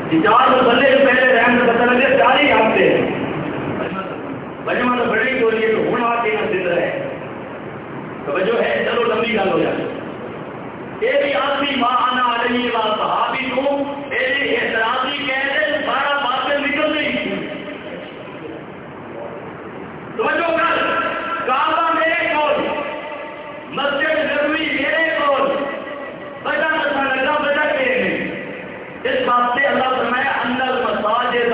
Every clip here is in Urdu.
چار بندے جو پہلے رحم سے پتہ لگے چار ہی ہفتے بجما تو بڑی ہو رہی ہے تو ہونا کے نہ زندہ ہے توجہ ہے. چلو لمبی گل ہو جائے. یہ بھی آدمی ماں آنا علیہ وا صحابی کو یہ اعتراضی کہہ دے سارا باتیں نکل گئی. توجہ کر کعبہ میرے کول مسجد ضروری میرے کول بجا نسا لگا بجا کے نہیں. اس بات سے اللہ فرمایا ان المساجد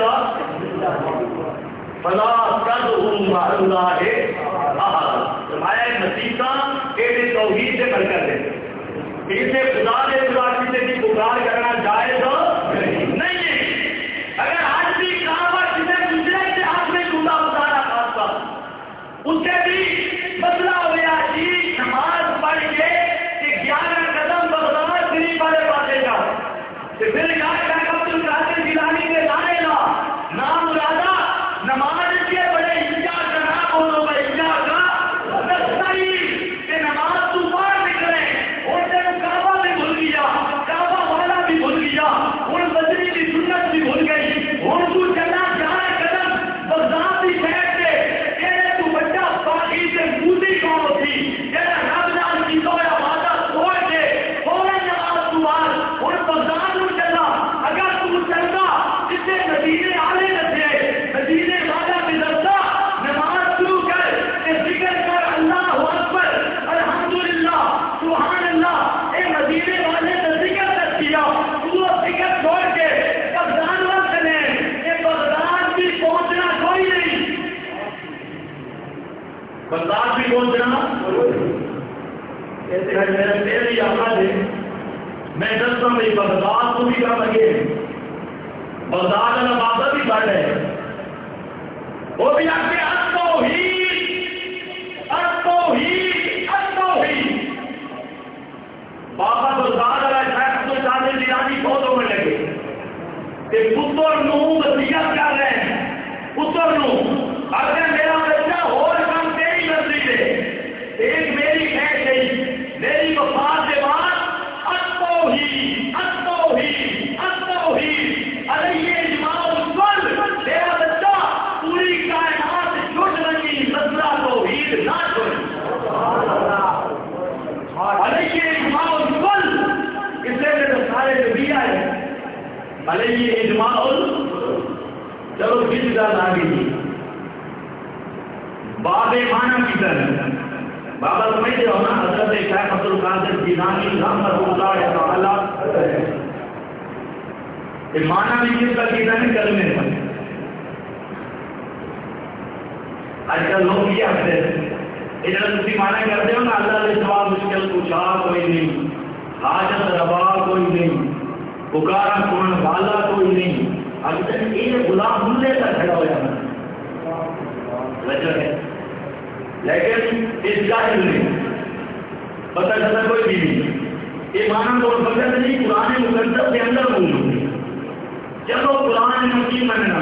فلا تدعوا مع اللہ احد. فرمایا مسیحا کے توحید سے برکت ہے. اسے خدا نے کسی کی پکار کرنا جائز نہیں ہے. اگر آج بھی کعبہ کسی دوسرے کے ہاتھ میں ٹوٹا اتارا خاصا اسے بھی بدلا ہوا جی نماز پڑھ کے کہ 11 قدم بغداد شریف والے پاسے کا پھر عبد القادر جیلانی کے لائے گا نام راجا نماز کے بڑے انجا کا نام بولو گا انجا کا نستعین کہ نماز تو باہر نکلے اور تیرے کعبہ بھی بھول گیا کعبہ والا بھی بھول گیا اور بدری کی سنت بھی بھول گئی اور تو چلا 11 قدم بغداد کی شہر سے تیرے تو بچہ پاکی سے موسی کون تھی تیرا رب نال کی تو وعدہ توڑ کے فوراً نماز تو باہر اور بغداد میں چلا. اگر تو چلتا جسے مدینے آلے نسے مدینے والا گزرتا نماز شروع کر کہ ذکر کر اللہ اکبر الحمدللہ سبحان اللہ اے مدینے والے نے ذکر کر دیا تو ذکر چھوڑ کے بغداد نہ چلے کہ بغداد بھی پہنچنا کوئی نہیں. بغداد بھی پہنچنا ایسے میرے یاد ہے میں دستا ہوں بغداد کو بھی کام لگے بغداد کا بابا بھی بڑھ ہے وہ بھی آپ کے بابا بغداد والا شاید تو چاہتے جیلانی بہت ہونے لگے کہ پتر نو وصیت کر رہے ہیں پتر نو اگر میرا بچہ اور کام تیری مرضی دے ایک میری خیر گئی میری وفات کے بعد علیہ اجماع الکل تیرا بچہ پوری کائنات جٹ لگی مسئلہ توحید نہ چھوڑے. علیہ اجماع الکل اس سے میرے سارے نبی آئے علیہ اجماع چلو کس گل آ گئی باب مانا کی طرح بابا سمجھتے ہو نا حضرت شیخ عبد القادر جیلانی رحمۃ اللہ تعالی مانا بھی کس کا کیتا ہے کلمے پر. آج کل لوگ یہ آتے ہیں ادھر تھی مانا کرتے ہو نا اللہ نے سوا مشکل پوچھا کوئی نہیں حاجت روا کوئی نہیں پکارا کون والا کوئی نہیں. اب تک یہ غلام ملے کا کھڑا ہو جانا وجہ ہے لیکن اس جاہل نے پتہ چلا کوئی بھی نہیں. یہ مانا کو فقط نہیں قرآن مقدس کے اندر موجود ہے. چلو قرآن کی مننا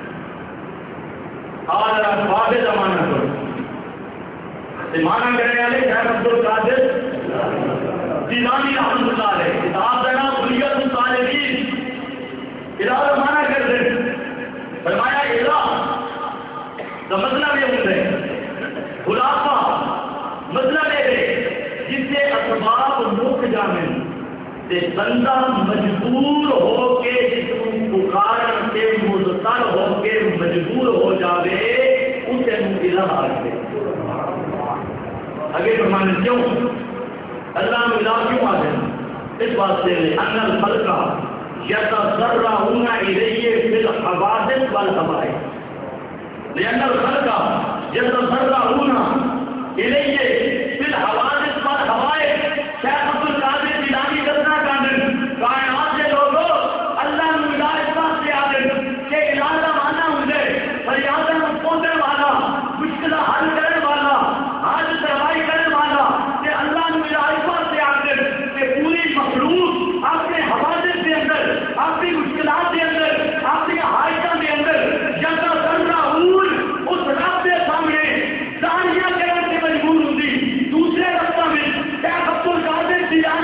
آج باب زمانہ کرو مانا کرنے والے شیخ عبد القادر جیلانی رحمۃ اللہ علیہ کتاب دینا بنیاد الطالبین ارادہ مانا کر دے فرمایا الہ کا مطلب یہ ہوتا ہے خلاصہ مطلب یہ ہے جس سے اسباب مک جانے بندہ مجبور ہو کے جس پکارن سے مضطر ہو کے مجبور ہو جاوے اسے الہ آگے آگے فرمانے کیوں اللہ میں الہ کیوں آ گئے اس بات سے ان الخلق یتضرعون الیہ فی الحوادث والحوائج لأن الخلق يتضرعون الیہ فی الحوادث والحوائج. شیخ عبد القادر جیلانی کرنا کامل کائنات سے لوگوں اللہ نے اس بات سے آدھے کہ الہ مانا ہوں فریادہ پہنچنے والا مشکل حل کرنے والا آج سروائی کرنے والا کہ اللہ نے اس بات سے آدھے کہ پوری مخلوق اپنے حوادث کے اندر اپنی مشکلات کے اندر اپنی حاجتوں کے اندر جگہ ذرہ اس رب کے سامنے داڑیاں کرنے سے مجبور ہوتی دوسرے رفتہ میں شیخ عبد القادر جیلانی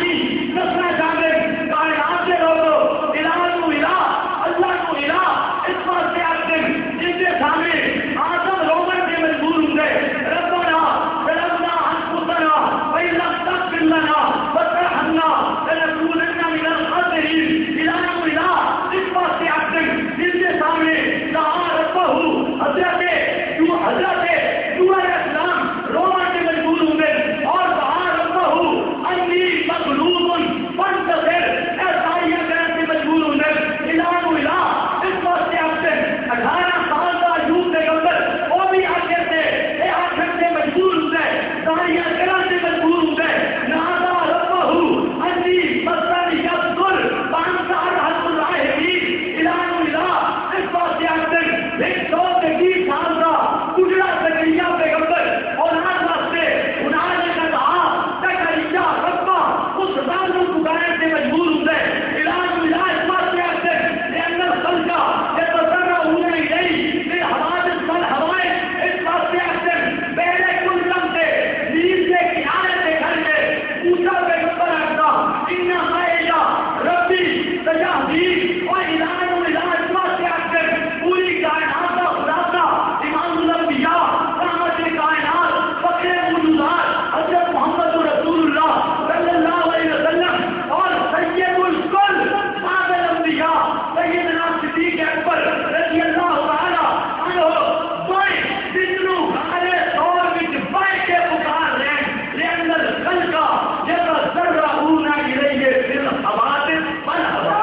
سیدنا صدیق اکبر رضی اللہ تعالی عنہ بائیں جتنو ہمارے دور میں بائیں کے پکار رہے ہیں اندر کل کا جب ذرہ اونا الیہ فی الحوادث مرحبا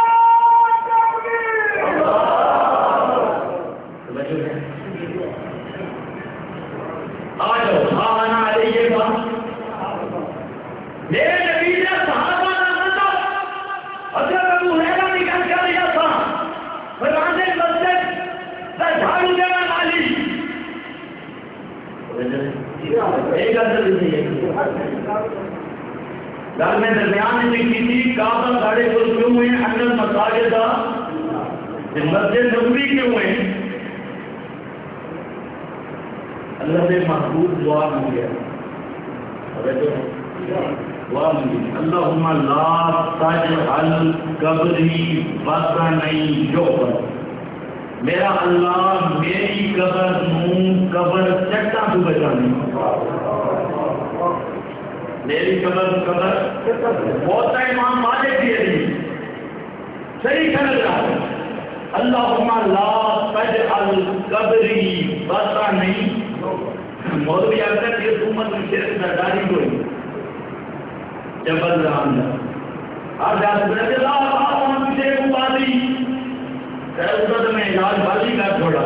آجو آنا علیہ بات میرے نبی نے صحابہ کا مطلب حضرت ابو ہریرہ نکل کر لیا تھا فرمانے مسجد کا جھاڑو دینا والی ایک اثر گھر میں درمیان میں کسی کعبہ ساڑھے کو کیوں ہوئے اندر مساجد کا مسجد نبوی کیوں ہوئے اللہ نے محبوب دعا مانگے دعا مانگی اللہم لا تجعل قبری وطنی یعبد میرا اللہ میری قبر نوں قبر چٹا تو بچانے میری قبر بہت سا امام مالک بھی ہے صحیح سمجھ رہا ہے اللہم لا تجعل قبری وطنی مولوی اکثر یہ حکومت میں شرک سرداری کوئی جبل رحمدہ آپ جاتے ہیں کہ اللہ ہم تجھے مبادی سرزد میں علاج بازی کا چھوڑا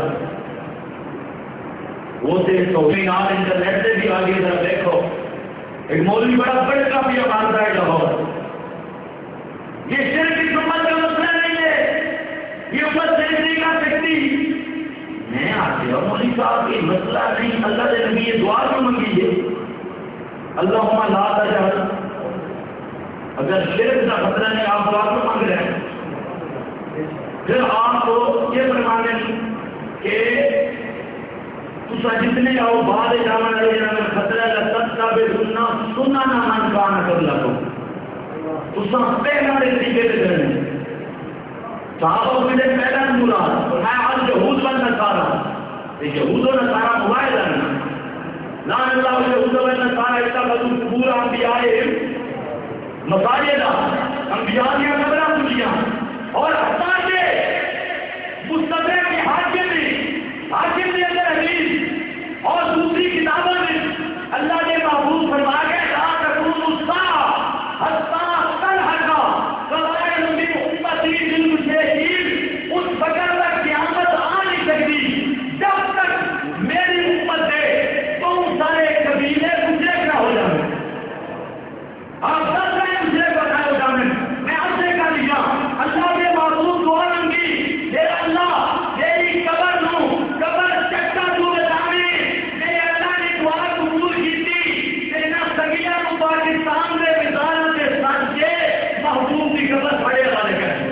وہ سے سوچیں آپ انٹرنیٹ سے بھی آگے ادھر دیکھو ایک مولوی بڑا بڑا کافی مانتا ہے لاہور یہ شرک کی امت کا مسئلہ نہیں ہے یہ امت سے نہیں کر سکتی میں آتے اور مولوی صاحب یہ مسئلہ نہیں اللہ نے نبی یہ دعا کیوں منگی ہے اللہم لا تجعل اگر شرک کا خطرہ نہیں آپ دعا کیوں مانگ رہے ہیں پھر آپ کو یہ فرمانے کہ تسا جتنے آؤ بعد جامع علیہ خطرہ لطت کا بے سننا سننا نہ من کانا کر لگو تسا پہلا طریقے سے کرنے صحابہ مجھے پہلا مراد میں آج یہود بن نصارا یہود و نصارا موبائل لگنا لان اللہ یہود و نصارا اتخذوا قبور انبیاء مساجد انبیاء کی قبریں پوچھیاں اور حتیٰ کہ مستدرک کے حاکم نے اندر حدیث اور دوسری کتابوں میں اللہ نے محبوب فرما کے لا تکون الساعة حتى تلحق قبائل من امتی بالمشرکین اس وقت تک قیامت آ نہیں سکتی جب تک میری امت سے تم سارے قبیلے مشرک نہ ہو جائیں آپ سب سے مشرک بنا ہو جائیں میں آپ سے کہا لیا اللہ نے محبوب دعا مانگی میرا اللہ میری قبر نو قبر چکا تو بتانے میرے اللہ نے دعا قبول کی تھی کہ نہ سگیا کو پاکستان میں وزارت کے ساتھ کے محبوب کی قبر پڑے والے کریں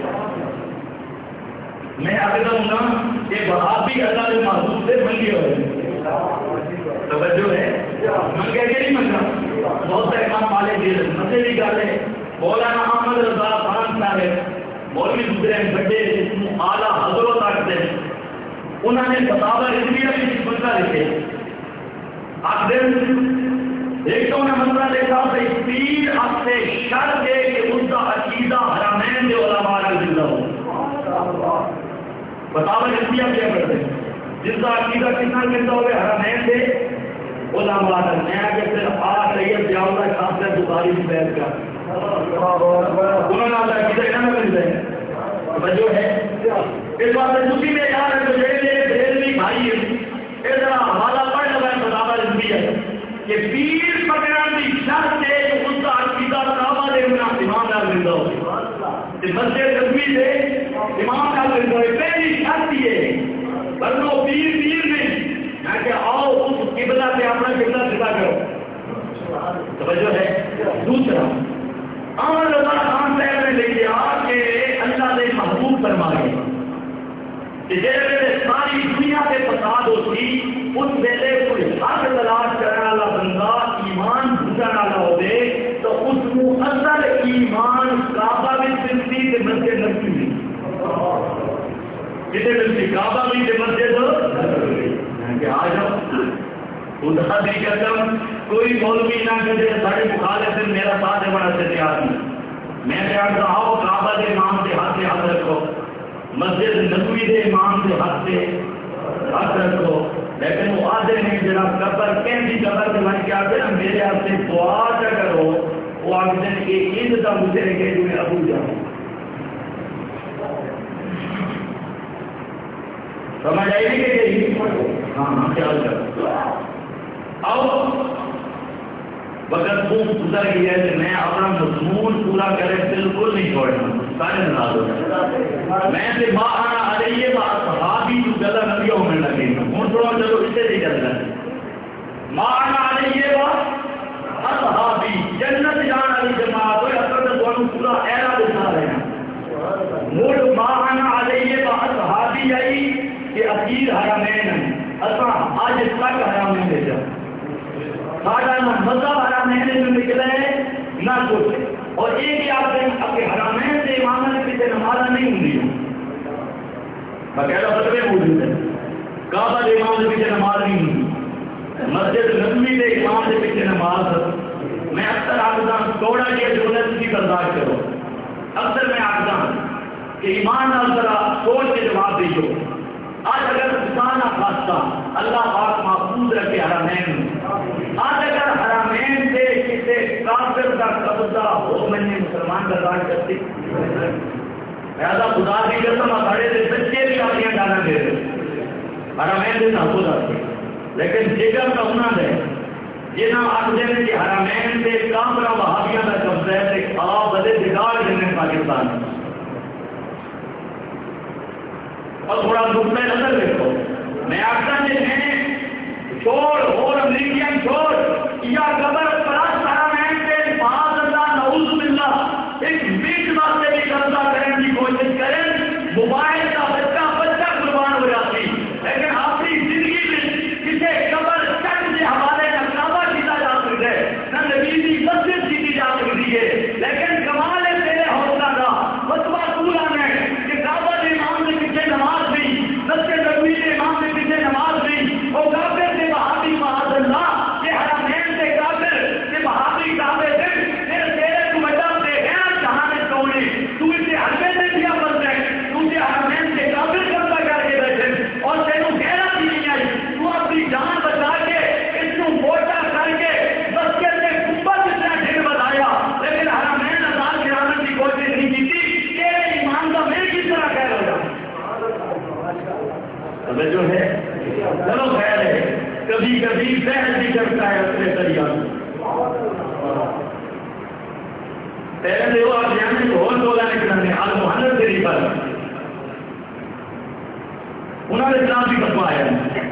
میں عقیدہ ہوں نا کہ وہابی اللہ نے محبوب سے منگی ہوئے توجہ ہے منگے کے نہیں منگا بہت سے امام مالک جی مسئلہ گل ہے مولانا احمد رضا خان صاحب مولوی دوسرے بڑے اعلیٰ حضرت آتے ہیں انہوں نے فتاوی رضویہ میں اس مسئلہ لکھے آپ ایک تو انہیں مسئلہ لکھا کہ پیر آپ سے شرط ہے کہ ان کا عقیدہ حرمین کے علماء رضی اللہ ہو فتاوی رضویہ کیا کرتے ہیں جس کا عقیدہ کتنا کرتا ہوگا حرمین سے علماء رضی اللہ کہ پھر آج سید جاؤں خاص کر بخاری کی بیعت کا انہوں نے آتا کسی کہنا ملتا ہے بجو ہے اس بات سے دوسری میں یاد ہے تو میرے بھائی اس طرح حوالہ پڑھ لگا ہے فتاوی رضویہ کہ پیر پکڑان کی شرط ہے کہ اس کا عقیدہ صحابہ دے میں امام نال ملتا ہو کہ مسجد نبوی سے امام نال ملتا ہو پہلی شرط یہ ورنہ پیر نہیں میں کہ آؤ اس قبلہ پہ اپنا قبلہ سیدھا کرو توجہ ہے دوسرا احمد رضا خان صاحب نے لکھا کہ اللہ نے محبوب فرمائے کہ جس ویلے ساری دنیا سے فساد ہوتی اس ویلے کوئی حق تلاش کرنے والا بندہ ایمان بھوجن والا ہوئے تو اس کو اصل ایمان کعبہ بھی ملتی کہ مسجد نبوی کتنے ملتی کعبہ بھی کہ مسجد کہ آ جاؤ خدا بھی قسم کوئی مولوی نہ کرے سارے مخالف میرا ساتھ بڑا سے تیار نہیں میں کہتا آؤ کعبہ کے نام سے ہاتھ رکھو مسجد نبوی دے امام کے ہاتھ سے ہاتھ رکھو، لیکن وہ آدھے نے جڑا قبر کہیں قبر کے بن کے آتے نا میرے ہاتھ سے دعا چا کرو، وہ آگے دن کے عید کا گزرے گئے جو میں ابو جاؤں. سمجھ آئی نہیں کہ یہی ہاں خیال کرو. آؤ وقت خوب گزر گیا ہے کہ میں اپنا مضمون پورا کرے بالکل نہیں چھوڑنا، سارے ناراض ہو جائے. میں سے ماں آنا آ رہی ہے صحابی جو گلا نبیوں میں لگے گا ہوں تھوڑا چلو اسے نہیں کرنا. ماں آنا آ رہی ہے صحابی جنت جان والی جماعت ہوئے اصل میں دونوں پورا ایرا دکھا رہے ہیں. موڑ ماں آنا آ رہی ہے صحابی آئی کہ اخیر حرمین اصا آج تک حرمین لے جاؤ ساڑھا نہ مذہب حرامین میں نکلے نہ کچھ. اور ایک ہی آپ نے اپنے حرامین سے امام نے پیچھے نماز نہیں ہوں بقاعدہ فتوے موجود ہے. کعبہ کے امام سے پیچھے نماز نہیں ہوں، مسجد نبوی کے امام سے پیچھے نماز. میں اکثر آخدا توڑا کے ضرورت کی برداشت کرو. اکثر میں آخدا کہ ایمان نال ذرا سوچ کے جواب دیجو. آج اگر خدا نہ خاصہ اللہ پاک محفوظ رکھے حرمین، آج اگر حرمین سے کسی کافر کا قبضہ ہو میں نے مسلمان برداشت کرتی لہذا خدا کی قسم اکھاڑے سے بچے بھی آدیاں ڈالا دے رہے حرمین سے محفوظ آتے. لیکن جگر کا ہونا ہے جنہاں آخر نے کہ حرمین سے کافر وہابیاں کا قبضہ ہے کہ آپ بدے بگاڑ دینے پاکستان اور تھوڑا نقطۂ نظر دیکھو. میں آخر میں چھوڑ اور امریکین چھوڑ یا قبر پرست حرمین سے معاذ اللہ نعوذ باللہ ایک بیچ واسطے بھی قبضہ کرنے کی کوشش کریں. موبائل کا بچہ قربان ہو جاتی لیکن اپنی زندگی میں کسی قبر چند کے حوالے نہ کعبہ سیدھا جا سکتے نہ نبی کی مسجد سیدھی جا سکتی ہے. لیکن کمال ہے تیرے حوصلہ کا فتویٰ پورا ہے کہ کعبہ کے امام کے پیچھے نماز بھی مسجد نبوی کے امام کے پیچھے نماز بھی اور کافر سے بہادی معاذ اللہ کہ حرمین سے کافر کہ بہادی کافر سے تیرے تو بچہ سے ہے جہاں میں توڑی تو اسے حرمے سے کیا بنتے تو اسے حرمین سے کافر کرتا کر کے بیٹھے اور تینوں کہنا بھی نہیں آئی تو اپنی جان بچا کے اس کو موٹا کر کے مسجد سے گنبد جتنا ڈھیر بتایا لیکن حرمین آزاد گرانے کی کوشش نہیں کی تھی. تیرے ایمان کا میں کس طرح کہہ رہا ہوں جو ہے چلو خیر ہے کبھی کبھی بحث بھی کرتا ہے اپنے طریقہ پہلے دیکھو آپ جانے کو اور بولا نکلنے المحنت سے پر انہوں نے اسلام بھی بتوایا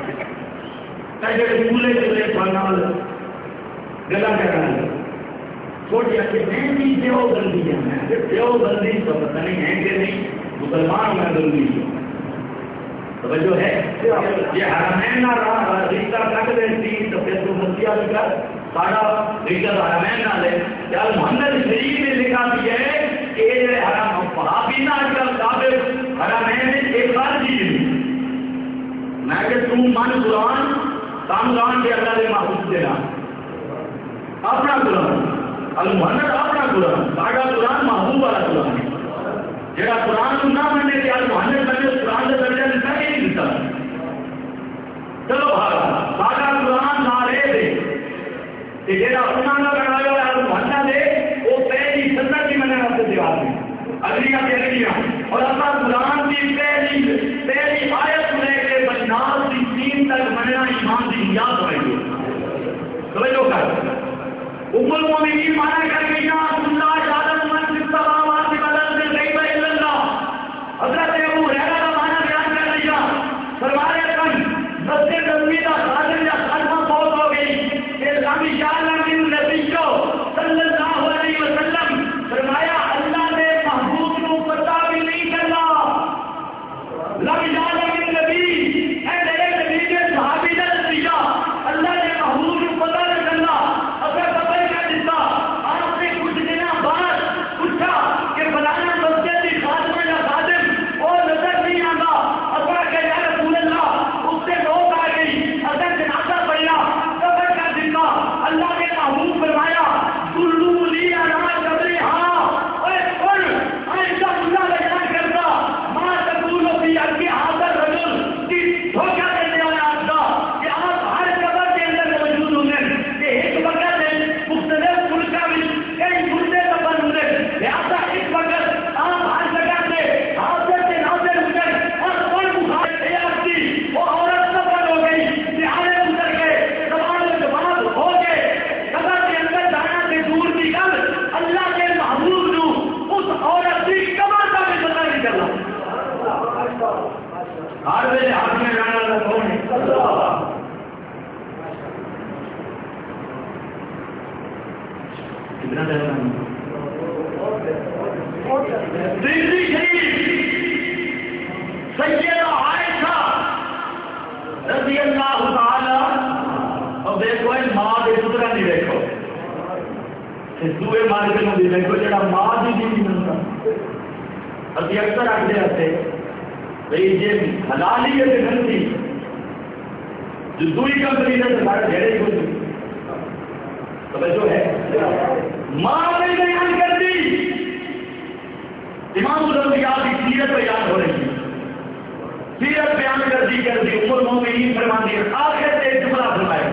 پھولے چلے پڑھنا گلا کرنا چھوٹی اچھی میں بھی دیو بندی ہے دیو بندی تو پتہ نہیں ہے کہ نہیں مسلمان میں بندی جو ہے یہ حرمین نہ رہا رشتہ کٹ دیتی تو پھر تو مسیح لکھا سارا رشتہ حرمین نہ لے یا محمد شریف نے لکھا بھی ہے کہ صحابی نہ آج کل قابل حرمین ایک بار چیز میں کہ تم من قرآن قرآن کے اللہ نے محفوظ دینا اپنا قرآن المحمد اپنا قرآن ساڈا قرآن محبوب والا قرآن ہے جڑا قرآن کو نہ مننے کے المحمد بنے اس قرآن کا درجہ نکا کے نہیں دیتا. چلو بھاگا ساڈا قرآن نہ رہے دے کہ جڑا قرآن کا بنایا ہوا المحمد ہے وہ پہلی سنت کی مننے واسطے دیوار میں اگلیاں اگلیاں اور اپنا قرآن کی پہلی آیت لے کے بناس کی تین تک مننا ایمان کی یاد ہوئے گی. توجہ کر ام المؤمنین مانا کر کے یا اللہ جعلت من فی السماوات والارض الغیب الا اللہ. حضرت ابو ہریرہ کا مانا بیان کر لیا فرمایا کن مسجد نبوی کا خادم یا خادمہ فوت ہو گئی کہ لم یعلم النبی صلی اللہ علیہ وسلم فرمایا اللہ نے محبوب کو پتہ بھی نہیں کرنا. لم یعلم النبی اے میرے نبی کے صحابی نے دیا اللہ نے محبوب کو پتہ نہیں کرنا. اگر پتہ کیا دیتا آپ سے کچھ دینا ہر ویلے ہاتھ میں جانے والا کون ہے؟ کتنا ٹائم سیدہ عائشہ رضی اللہ تعالی اور دیکھو ماں کے پترا نہیں دیکھو دوے مار کے نہیں دیکھو جڑا ماں کی نہیں ملتا ابھی اکثر آگے آتے بھائی جی حلالی ہے غلطی جو دوئی کمپنی نے سارے جھیڑے کچھ توجہ ہے ماں نے بیان کر دی امام الانبیاء کی سیرت بیان ہو رہی ہے سیرت بیان کر دی ام المومنین فرمانی ہے آخر سے ایک جملہ فرمائے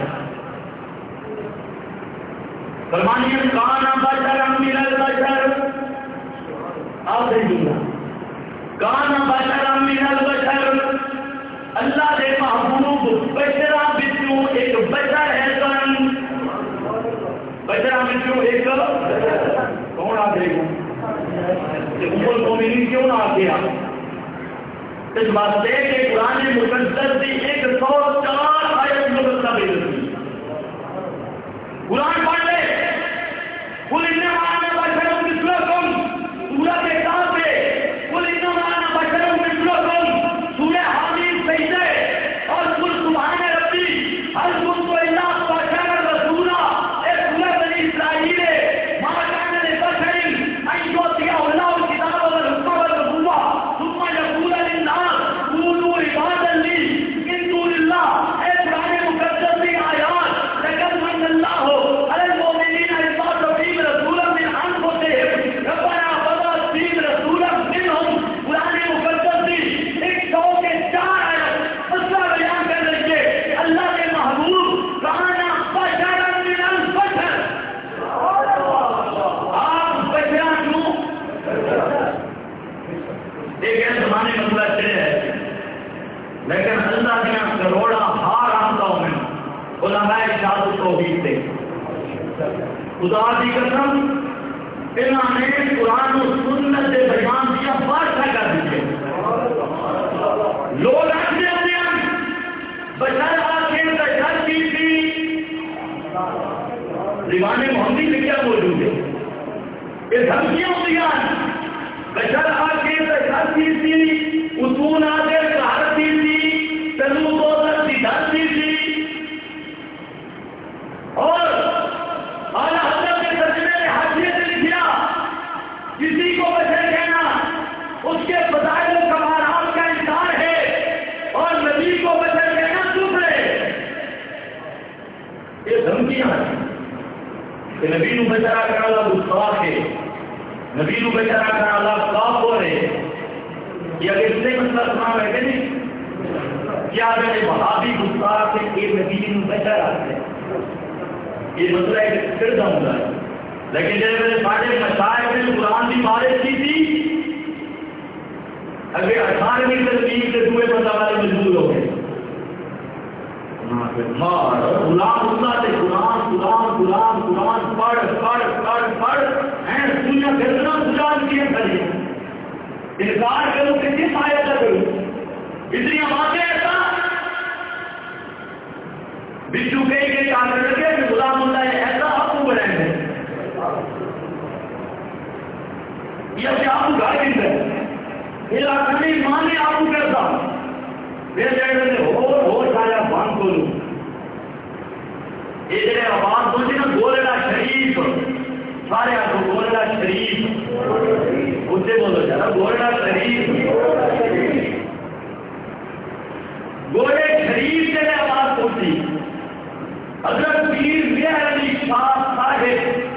فرمانی ہے کانا بشر من البشر آخری جملہ کانا بشر من البشر اللہ دے محبوب بشرا بچوں ایک بشر ہے سن بشرا بچوں ایک کون آ گئے ام المومنین کیوں نہ آ گیا اس واسطے کہ قرآن مقدس کی 104 آیت مقدسہ میں قرآن پڑھ لے قل انما انا بشر مثلکم سورہ کے ساتھ ہے قل انما انا بشر مثلکم سورہ حمیم سجدہ اور قل سبحان ربی هل كنت الا بشرا رسولا اے سورہ بنی اسرائیل ما كان لبشر ان يؤتيه الله الكتاب والحكم والنبوة ثم يقول للناس كونوا عبادا لي من دون الله اے قرآن مقدس کی آیات لقد من الله على المؤمنين إذ بعث فيهم رسولا من أنفسهم ربنا فبعث فيهم رسولا منهم قرآن مقدس کی 104 آیت مسئلہ بیان کر رہی ہے اللہ کے محبوب کانا بشرا من البشر آپ بشرا کیوں ایک زمانے مسئلہ چلے ہے لیکن اللہ دیا کروڑا ہار آمداؤں میں علماء ارشاد توحید تھے خدا کی قسم انہوں نے قرآن و سنت سے بیان دیا بادشاہ کر دیجیے لوگ آتے ہیں بشر آخر بشر کی تھی دیوان محمدی میں کیا موجود ہے یہ دھمکیاں ہوتی ہیں بشر آخر بشر کی تھی اتون آخر کہر کی تھی تنو دوزر کی دھرتی تھی اور اعلیٰ حضرت کے ترجمے نے حاشیے سے لکھا کسی کو بشر کہنا اس کے فضائل و کمالات کا انکار ہے اور نبی کو بشر کہنا کفر ہے یہ دھمکیاں ہیں کہ نبی نو بشرا کرنا اللہ گستاخ ہے نبی نو بشرا کرنا اللہ کافر ہے یہ اگر اس سے مسئلہ سنا ہے کہ نہیں کیا اگر وہابی گستاخ ہے کہ نبی نو بشرا ہے یہ مسئلہ ایک پھر ہوتا ہے لیکن جب میں نے سارے مشاعر نے قرآن کی بارش کی تھی اگر 18ویں ترتیب سے دوئے بندہ والے مجبور ہو گئے غلام اللہ سے قرآن قرآن قرآن قرآن پڑھ پڑھ پڑھ پڑھ دنیا گردنا گزار کیے کھڑے انکار کروں کہ کس آیت کا کروں اتنی باتیں ایسا بچو کئی کے کام لگے کہ غلام اللہ ایسا آپ کو بنائیں گے یا کہ آپ کو گھر بھی ہے علاقہ میں ماں نے آپ کو کرتا پھر جائے ہو سایا بان کو لوں یہ جڑے آواز سوچے نا گولڑا شریف سارے آپ کو گولڑا شریف اس سے بولو جا گولڑا شریف گولڑے شریف جڑے آواز سوچی حضرت پیر میاں علی شاہ صاحب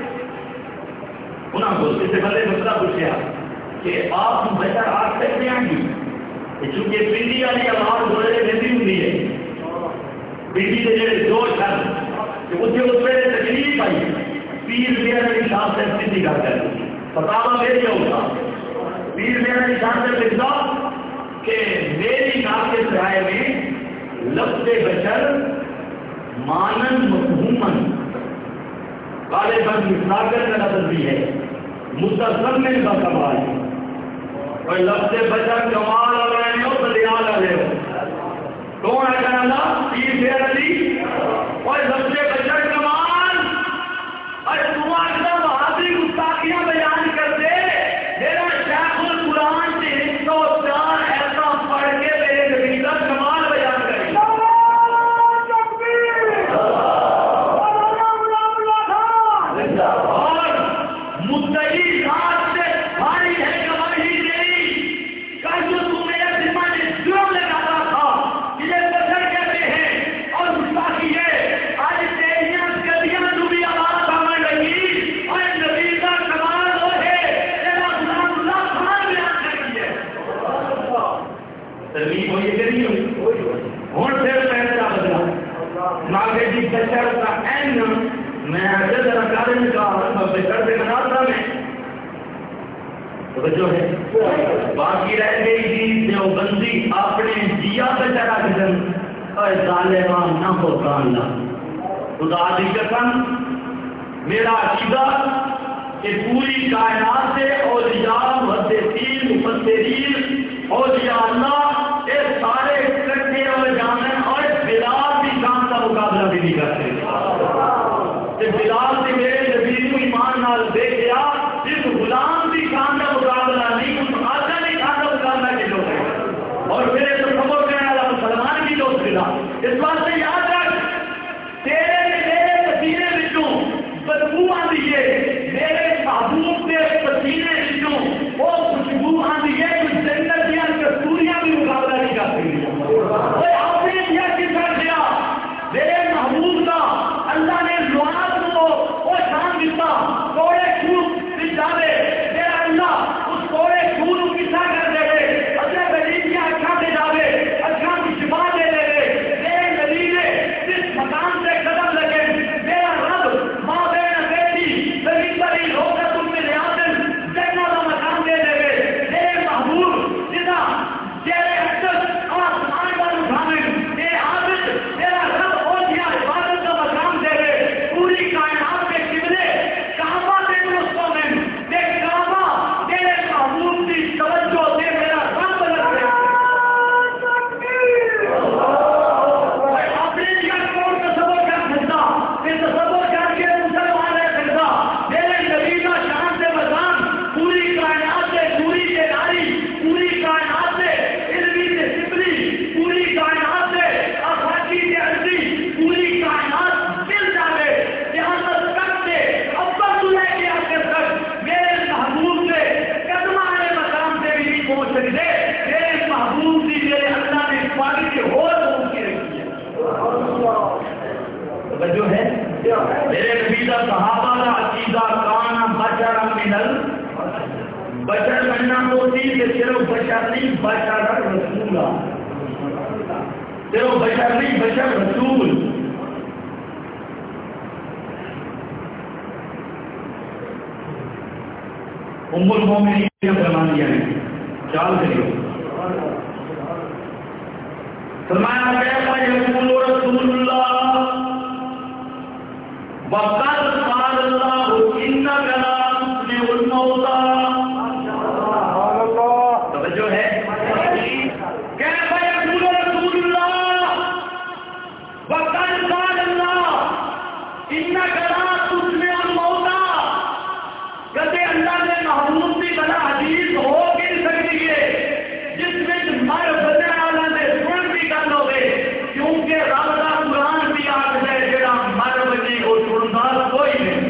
انہوں کو اس سے پہلے مسئلہ پوچھا کہ آپ بشر آ سکتے ہیں گی چونکہ پنڈی والی آواز بولے ویسی ہوں ہے پنڈی کے جڑے جوش ہیں کہ اسے اس میں تکلیف آئی پیر میاں علی شاہ سے پنڈی کا کر فتاوا میری ہوگا پیر میاں علی شاہ سے لکھتا کہ میری نام کے سرائے میں لفظ بشر مانن مفہومن غالباً مساکر کا لفظ بھی ہے متصمم کا کمال اور لفظ بشر کمال والے ہو بلیال والے ہو ترمیم ہوئی کہ نہیں ہوئی؟ ہوں پھر فیصلہ بدلا ماگے جی بشر کا این میں ایسے ذرا کارن کا بشر سے بناتا میں جو ہے باقی رہ گئی تھی دیوبندی اپنے جیا بچارا کسن اور ظالمان نہ ہوتا اللہ خدا دی قسم میرا عقیدہ کہ پوری کائنات سے اولیاء محدثین مفسرین اولیاء اللہ یہ سارے اکٹھے اور جامع اور بلال بھی کام کا مقابلہ بھی نہیں کرتے کہ بلال سے میرے نبی کو ایمان نال دے گیا جس غلام بھی کام کا مقابلہ نہیں اس آجا نہیں کام کا مقابلہ کے لوگ ہیں اور میرے تصور کرنے والا مسلمان کی دوست بلا اس بات سے یاد رکھ تیرے میرے پسینے بچوں بدبو آتی ہے میرے محبوب کے پسینے بچوں وہ خوشبو آتی ہے کچھ جنت دیا کستوریاں بھی مقابلہ نہیں کر سکتی آپ نے کیا کس کر دیا میرے محبوب کا اللہ نے لوہار کو وہ شان دیتا کوڑے خون جاوے میرا اللہ اس کوڑے خون کو کسا کر دے گے اچھا غریب کی اکھاں دے جاوے اکھاں کی شفا دے دے گے میرے نبی نے جس مقام سے قدم لگے میرا رب ماں بہن بیٹی غریب بڑی روزہ تم میں ریاضن جنہ کا مقام دے دے گے میرے محبوب جدا چہرے اکثر آسمان پر اٹھانے اے عابد میرا رب اور دیا عبادت کا مقام دے گے پوری کائنات کے قبلے کعبہ کے دوستوں میں جو ہے میرے نبی کا صحابہ کا عقیدہ کانا بشر من بشر بننا تو تھی کہ صرف بشر نہیں بشر رسول صرف بشر نہیں بشر رسول ام المومنین نے فرمان دیا ہے چال کریو فرمایا کیسا یقول رسول اللہ وقال قال الله انك لا تسمع الموتى سبحان اللہ توجہ ہے کیف یقول رسول اللہ وقال قال الله انك لا تسمع الموتى کہتے اللہ نے محبوب بھی بنا حدیث ہو بھی سکتی ہے جس میں مر بنے والا نے سن بھی کر لو گے کیونکہ رب کا قرآن بھی آج ہے جڑا مر بنے کو سنتا کوئی نہیں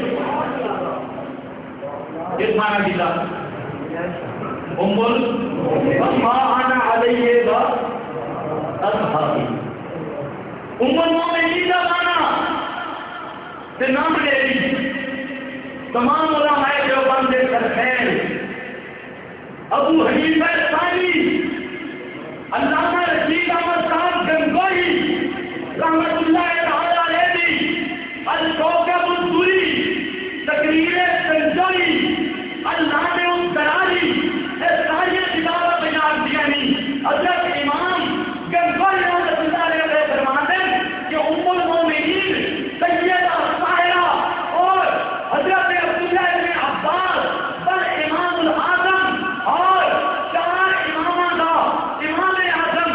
اس معنی کی بات امول ما انا علیہ گا اصحابی امول مومنین کا معنی سے نام لے لی تمام علماء دیوبند سرخیل ابو حنیفہ ثانی علامہ رشید احمد صاحب گنگوہی رحمۃ اللہ تعالی علیہ الکوکب الدوری تقریر سنجوئی علامہ الدراری ساری کتابیں بیان دیا نہیں حضرت امام گنگوہی رحمۃ اللہ علیہ فرماتے ہیں کہ ام المومنین سیدہ طاہرہ اور حضرت عبداللہ بن عباس بل امام الاعظم اور چار امامہ کا امام اعظم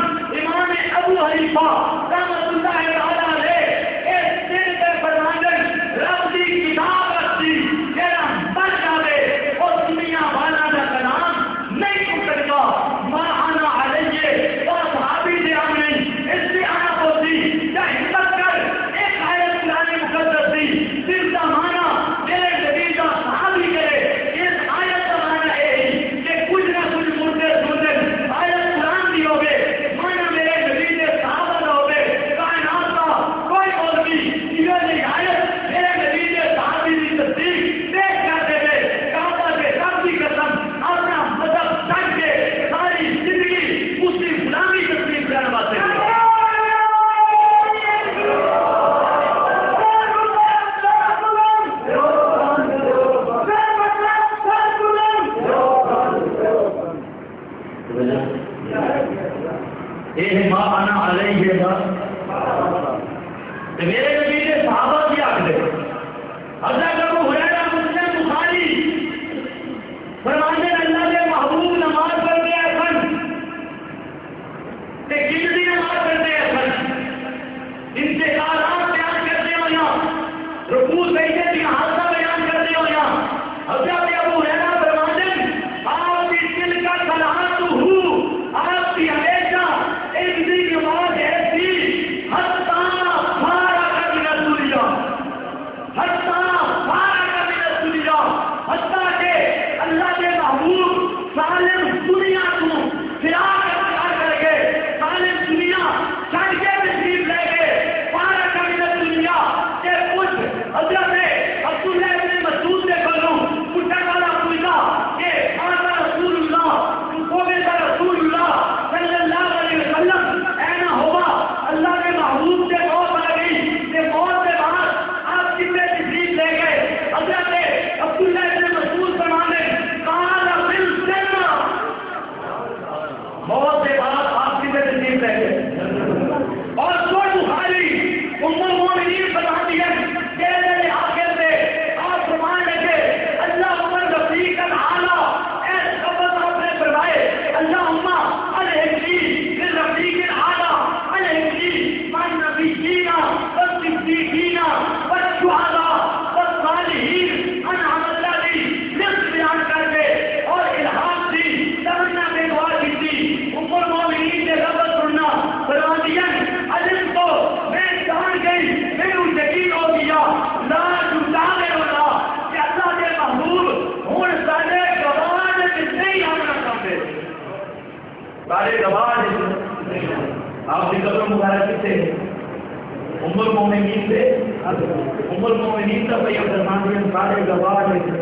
یہ ماں آنا علیہ ہے میرے نبی نے صحابہ کی آخر حضرت ابو ہریرہ مسلم بخاری فرماتے ہیں اللہ کے محبوب نماز پڑھتے ہیں سن تے کتنی نماز پڑھتے ہیں سن انتقالات بیان کرتے ہو یا رکوع سجدے کی حالت بیان کرتے ہو یا حضرت ابو ہریرہ فرماتے ہیں آپ کی دل کا صلاحات ہو آپ کی ہمیشہ ایک دن نماز ایسی اللہ کے محبوب سالم دنیا کو فراق اختیار کر کے سالم دنیا چھڑ کے تشریف لے کے پارا کبھی دنیا کے کچھ حضرت عبداللہ ابن مسعود سے کروں پوچھا والا پوچھا کہ آتا رسول اللہ قوم رسول اللہ صلی اللہ علیہ وسلم اینا ہوا اللہ کے محبوب سے موت آ گئی کہ موت کے بعد آپ کتنے تشریف لے گئے حضرت عبداللہ ابن مسعود فرمانے بہت سے بات آپ کی تشریف لے گئے اور کوئی بخاری ام المؤمنین بتاتی ہے کہ میرے آخر سے آپ فرمان لگے اللہ عمر رفیق الاعلیٰ اے قبض آپ نے فرمائے اللہ عمر الحقی پھر رفیق الاعلیٰ الحقی من نبینا والصدیقینا والشہداء والصالحین انعم اللہ دی نصف بیان کر کے اور الہام دی تمنا میں دعا کی تھی عمر مومنین نے ربط سننا فرماندین علم کو میں جان گئی میں ان یقین ہو گیا لا جھوٹانے والا کہ اللہ کے محبوب ہون سارے گواہ نہیں آنا چاہتے سارے گواہ آپ کی قبر مبارک سے عمر مومنین سے عمر مومنین کا بھائی فرماندین سارے گواہ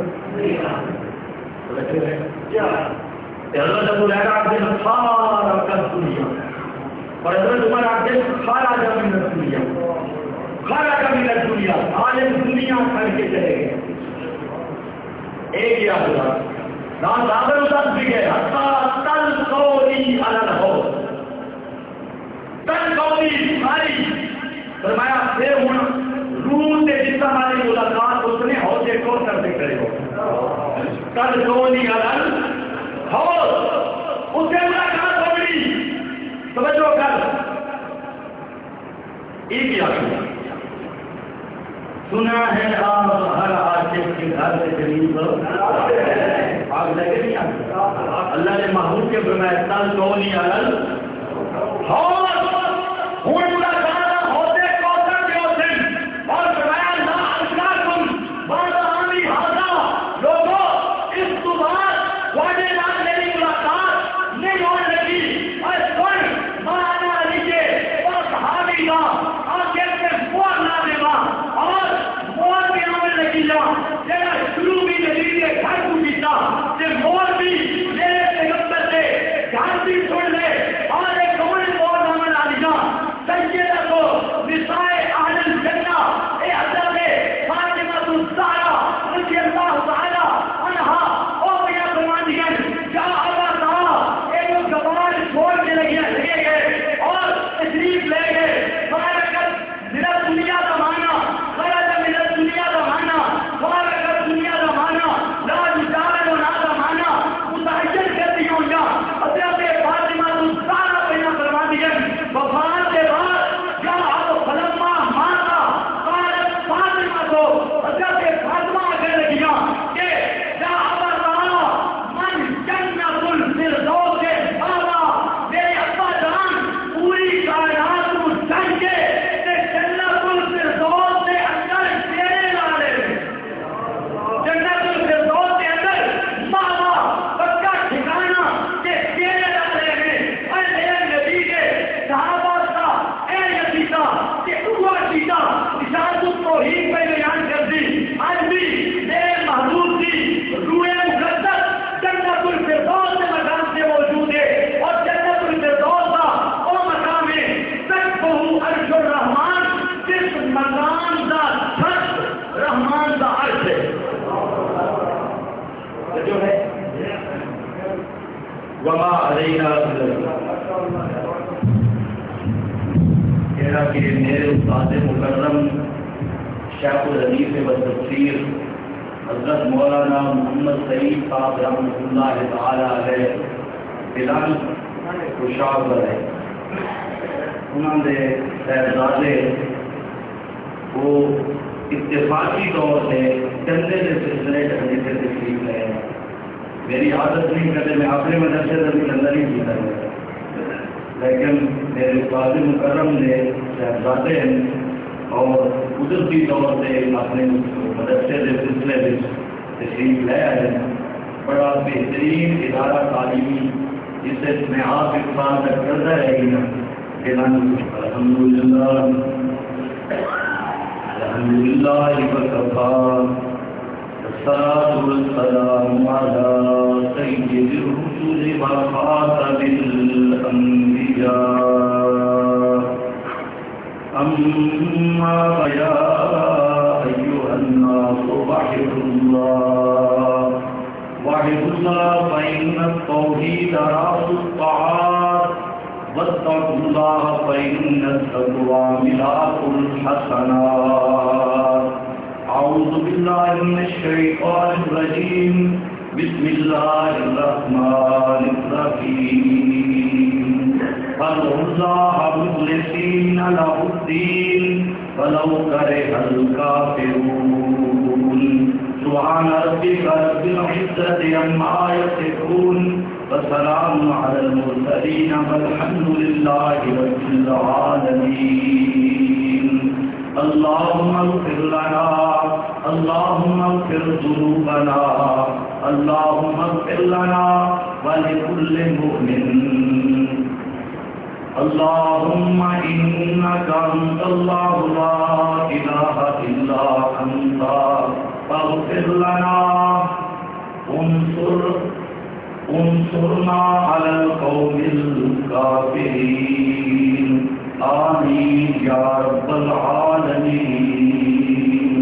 حضرت ابو ہریرہ آپ نے سارا کر دنیا اور حضرت عمر آپ نے سارا من الدنیا سارا من الدنیا عالم دنیا کر کے چلے گئے ایک ہی ہوا رات آگر ادس بھی گئے حتی تل قولی علل ہو تل قولی ساری فرمایا پھر ہوں روح سے جس ہماری ملاقات اس نے حوضے کو کرتے کرے ہو تل قولی علل اس سے ملاقات ہو گئی توجہ کر ایک ہی آگے سنا ہے آپ ہر عاشق کے گھر سے قریب آگ لگے نہیں آگے اللہ نے محبوب کے فرمایا تل قولی علل ہوں ملاقات ہوتے کوثر کے حسین اور فرمایا لا اشراکم بعد عامی ھذا لوگوں اس تو بعد واجب میری ملاقات نہیں ہونے لگی اور سن مانا لیجیے اور صحابی کا آخر سے مور نہ دیوا اور مور کے عمل لگی جا جیسا شروع بھی نبی کے گھر کو پیتا کہ مور بھی میرے پیغمبر سے گھر بھی چھوڑ لے اور ایک کمل مور نامہ ڈال دیا سیدہ کو نسائے اہل الجنہ اے حضرت فاطمہ الزہرا رضی اللہ تعالی عنہا او میاں فرماندین کیا اللہ تعالی ایک زبان چھوڑ کے لگے گئے اور تشریف لے گئے فارغت من الدنیا زمانہ خرج من الدنیا زمانہ فارغت دنیا زمانہ لا یجال ولا زمانہ متعین کرتی ہوں گا حضرت فاطمہ الزہرا میاں فرماندین وفات کے بعد جب آپ فلما ماتا قالت فاطمہ کو حضرت فاطمہ کہنے لگیا کہ جا ابا تعالی من جنت الفردوس بابا میرے ابا جان پوری کائنات کو جان کے جنت الفردوس کے اندر تیرے لالے جنت الفردوس کے اندر بابا پکا ٹھکانا کہ تیرے لالے میں اور میرے نبی کے صحابہ کا اے نتیجہ کہ ہوا چیزا اشارت التوحید میں بیان کر دی آج بھی میرے محبوب کی روح مقدس جنت الفردوس کے مقام سے موجود ہے اور جنت الفردوس کا وہ مقام ہے تک بہو عرش الرحمان جس مقام کا چھت رحمان کا عرش ہے جو ہے وما علینا جیسا کہ میرے استاد مکرم شیخ الحدیث و تفسیر حضرت مولانا محمد سعید صاحب رحمۃ اللہ تعالی علیہ اعلان خوشاب ہے انہوں نے صاحبزادے وہ اتفاقی طور سے چندے کے سلسلے حدیث تشریف لے ہیں. میری عادت نہیں کرتے میں اپنے مدرسے سے بھی اندر ہی جیتا ہوں، لیکن میرے استاد مکرم نے صاحبزادے ہیں اور قدرتی طور سے اپنے مدرسے کے سلسلے میں تشریف لے آئے. بڑا بہترین ادارہ تعلیمی جسے میں آپ ایک سال تک کرتا رہے گی نا. الحمدللہ الحمدللہ وکفا والصلاة والسلام على سيد الرسل وخاتم الأنبياء. أما يا أيها الناس وحدوا الله فإن التوحيد رأس الطاعات واتقوا الله فإن التقوى ملاك الحسنات. أعوذ بالله من الشيطان الرجيم. بسم الله الرحمن الرحيم. فادعوا الله مخلصين له الدين ولو كره الكافرون. سبحان ربك رب العزة عما يصفون وسلام على المرسلين والحمد لله رب العالمين. اللهم اغفر لنا اللهم اغفر ذنوبنا اللهم اغفر لنا ولكل مؤمن. اللهم إنك أنت الله لا إله إلا أنت فاغفر لنا انصرنا على القوم الكافرين. آمين يا رب العالمين.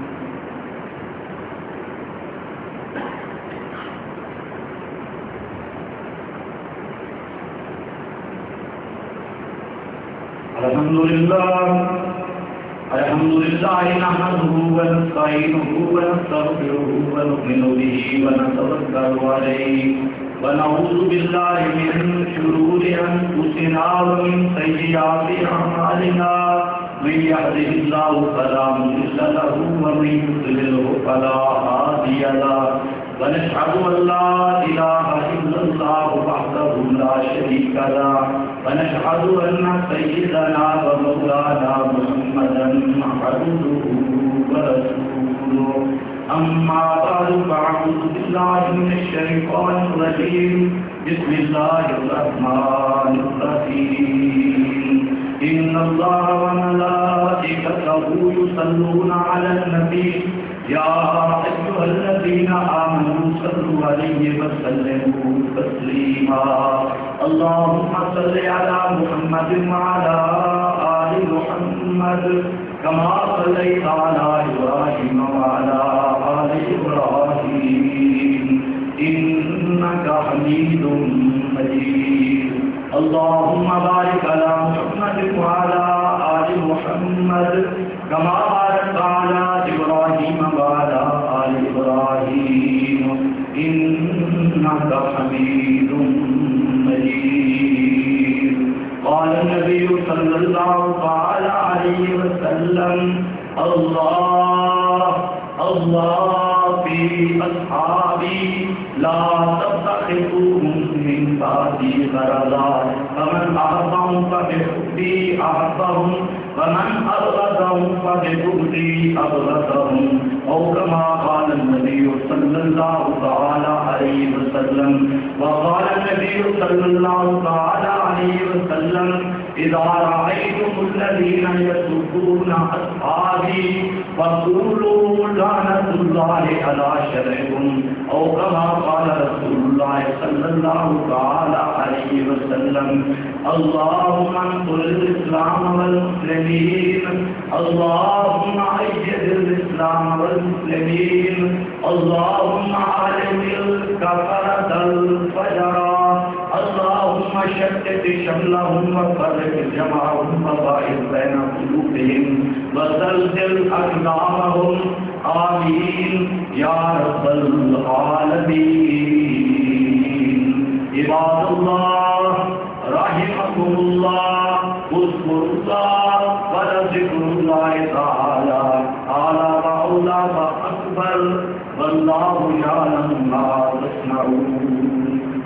الحمد لله نحمده ونستعينه ونستغفره ونؤمن به ونتوكل عليه ونعوذ بالله من شرور أنفسنا ومن سيئات أعمالنا. من يهده الله فلا مضل له ومن يضلله فلا هادي له. ونشهد أن لا إله إلا الله وحده لا شريك له ونشهد أن سيدنا ومولانا محمدا عبده ورسوله. أما بعد فأعوذ بالله من الشيطان الرجيم. بسم الله الرحمن الرحيم. إن الله وملائكته يصلون على النبي يا أيها الذين آمنوا صلوا عليه وسلموا تسليما. اللهم صل على محمد وعلى آل محمد كما صليت على إبراهيم وعلى آل إبراهيم إنك حميد مجيد. اللهم بارك على محمد وعلى آل محمد كما باركت على إبراهيم وعلى آل إبراهيم إنك حميد مجيد. قال النبي صلى الله تعالى عليه وسلم الله في أصحابي لا تتخذوهم من بعدي غرضا فمن أحبهم فبحبي أحبهم ومن أبغضهم فببغضي أبغضهم. أو كما قال النبي صلى الله تعالى عليه وسلم. وقال النبي صلى الله تعالى عليه وسلم إذا رأيتم الذين يسبون أصحابي فقولوا لعنة الله على شركم. أو كما قال رسول الله صلى الله تعالى عليه وسلم. اللهم انصر الإسلام والمسلمين. اللهم أيد الإسلام والمسلمين. اللهم علم الكفرة الفجر. اللهم شتت شملهم وفرق جمعهم وباعث بين قلوبهم وزلزل أقدامهم آمين يا رب العالمين. عباد الله رحمكم الله اذكروا الله ولذكر الله تعالى أعلى وأولى وأكبر والله يعلم ما تصنعون.